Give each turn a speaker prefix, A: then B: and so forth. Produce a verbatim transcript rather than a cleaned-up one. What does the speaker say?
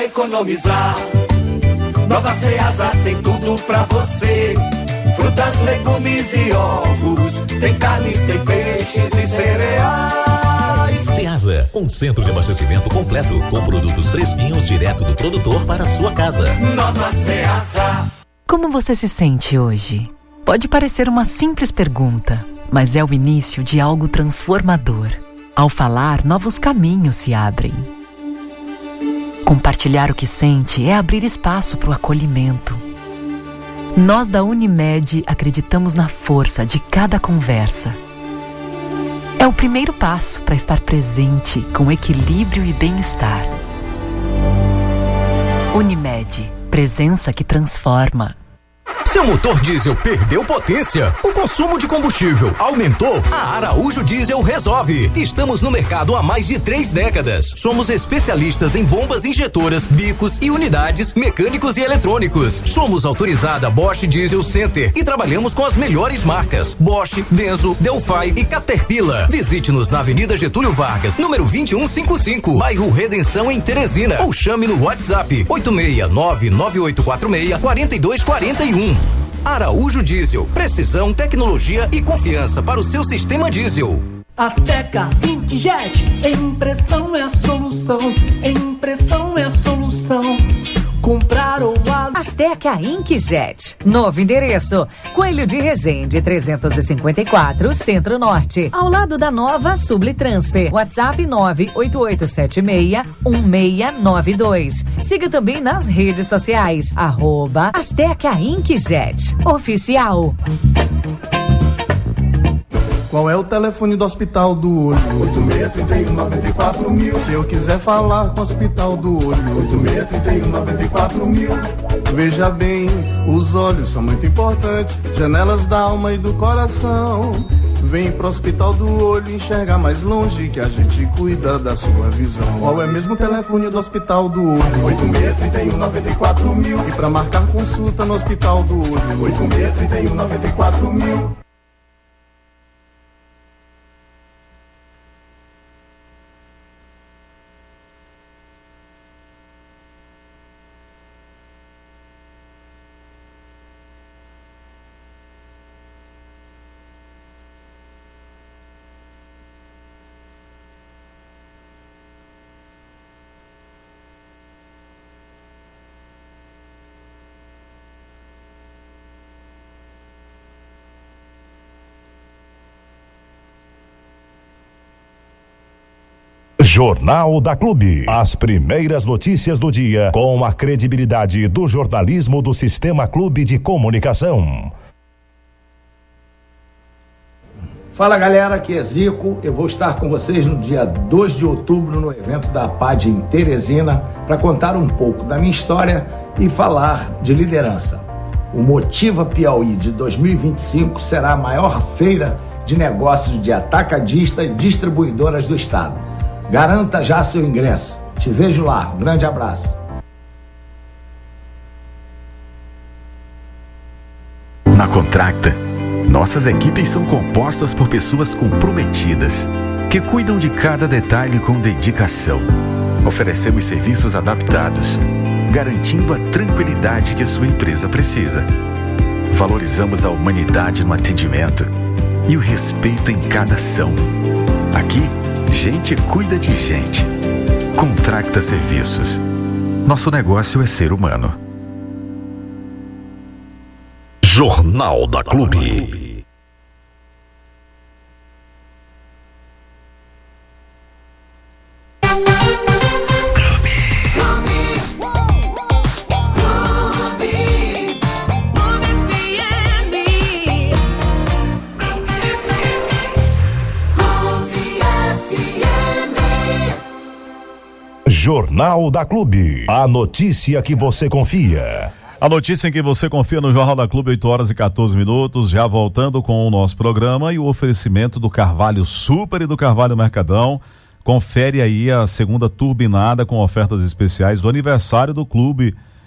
A: pra economizar. Nova Ceasa tem tudo pra você. Frutas, legumes e ovos. Tem carnes, tem peixes e cereais.
B: Ceasa, um centro de abastecimento completo, com produtos fresquinhos direto do produtor para a sua casa.
A: Nova Ceasa.
C: Como você se sente hoje? Pode parecer uma simples pergunta, mas é o início de algo transformador. Ao falar, novos caminhos se abrem. Compartilhar o que sente é abrir espaço para o acolhimento. Nós da Unimed acreditamos na força de cada conversa. É o primeiro passo para estar presente com equilíbrio e bem-estar. Unimed, presença que transforma.
D: Seu motor diesel perdeu potência? O consumo de combustível aumentou? A Araújo Diesel resolve. Estamos no mercado há mais de três décadas. Somos especialistas em bombas injetoras, bicos e unidades, mecânicos e eletrônicos. Somos autorizada Bosch Diesel Center e trabalhamos com as melhores marcas: Bosch, Denso, Delphi e Caterpillar. Visite-nos na Avenida Getúlio Vargas, número vinte e um cinquenta e cinco, bairro Redenção, em Teresina, ou chame no WhatsApp oito seis nove nove oito quatro seis quatro dois quatro um. Araújo Diesel, precisão, tecnologia e confiança para o seu sistema diesel.
E: Azteca Inkjet, impressão é a solução, impressão é a solução. Comprar ou alugar.
F: Azteca Inkjet. Novo endereço: Coelho de Resende trezentos e cinquenta e quatro, Centro Norte, ao lado da nova Sublitransfer. WhatsApp nove oito oito sete seis um seis nove dois. Siga também nas redes sociais, arroba Azteca Inkjet Oficial.
G: Qual é o telefone do Hospital do Olho?
H: oito seis três um nove quatro mil.
G: Se eu quiser falar com o Hospital do Olho,
H: oito seis três um nove quatro mil.
G: Veja bem, os olhos são muito importantes, janelas da alma e do coração. Vem pro Hospital do Olho enxergar mais longe, que a gente cuida da sua visão. Qual é mesmo o telefone do Hospital do Olho?
H: oito seis três um nove quatro mil.
G: E pra marcar consulta no Hospital do Olho,
H: oito seis três um nove quatro mil.
I: Jornal da Clube. As primeiras notícias do dia com a credibilidade do jornalismo do Sistema Clube de Comunicação.
J: Fala galera, aqui é Zico. Eu vou estar com vocês no dia dois de outubro no evento da P A D em Teresina para contar um pouco da minha história e falar de liderança. O Motiva Piauí de dois mil e vinte e cinco será a maior feira de negócios de atacadista e distribuidoras do estado. Garanta já seu ingresso. Te vejo lá. Um grande abraço.
K: Na Contracta, nossas equipes são compostas por pessoas comprometidas, que cuidam de cada detalhe com dedicação. Oferecemos serviços adaptados, garantindo a tranquilidade que a sua empresa precisa. Valorizamos a humanidade no atendimento e o respeito em cada ação. Aqui, gente cuida de gente. Contracta Serviços. Nosso negócio é ser humano.
B: Jornal da Clube.
I: Jornal da Clube. A notícia que você confia.
L: A notícia em que você confia no Jornal da Clube, oito horas e quatorze minutos, já voltando com o nosso programa e o oferecimento do Carvalho Super e do Carvalho Mercadão. Confere aí a segunda turbinada com ofertas especiais do aniversário do clube